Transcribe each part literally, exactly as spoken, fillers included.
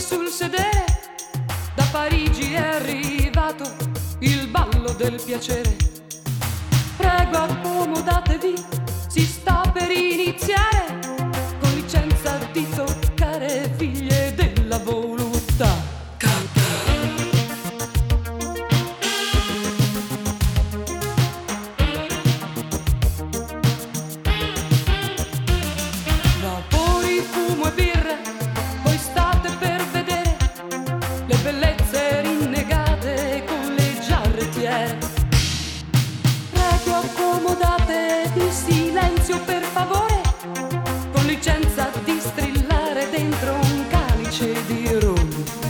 sul sedere. Da Parigi è arrivato il ballo del piacere. Prego, accomodatevi, si sta per iniziare, con licenza di toccare, figlie della voluttà. Vapori, fumo e birre, voi state per vedere le bellezze rinnegate con le giarrettiere. Prego, accomodatevi, silenzio per favore, con licenza di strillare dentro un calice di rum.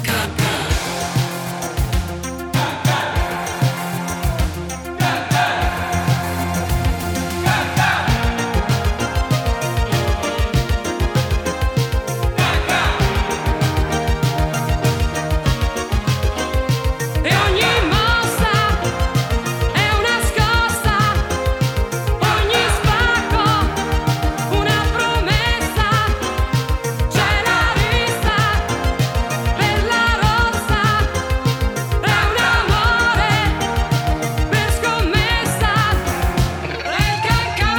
E ogni mossa è una scossa, ogni spacco una promessa. C'è la rissa per la rossa, è un amore per scommessa. E il cacà.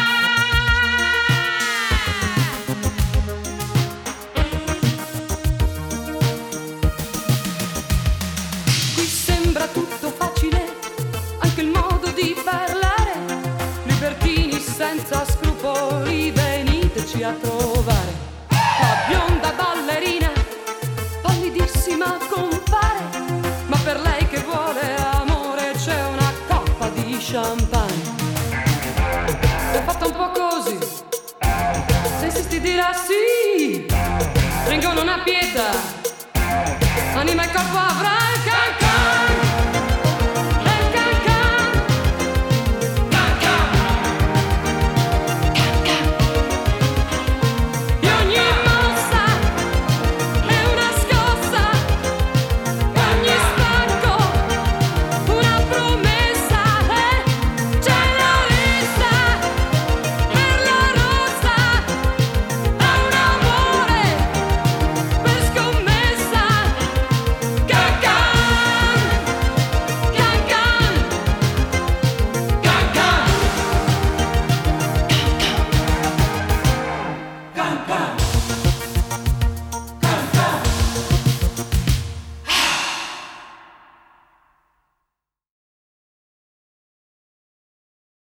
Qui sembra tutto facile, anche il modo di parlare. Libertini senza scrupoli, veniteci a trovare. La bionda ballerina, pallidissima compare, ma per lei che vuole amore c'è una coppa di champagne. È fatta un po' così, se insisti dirà sì. Ringo non ha pietà, anima e corpo avrà.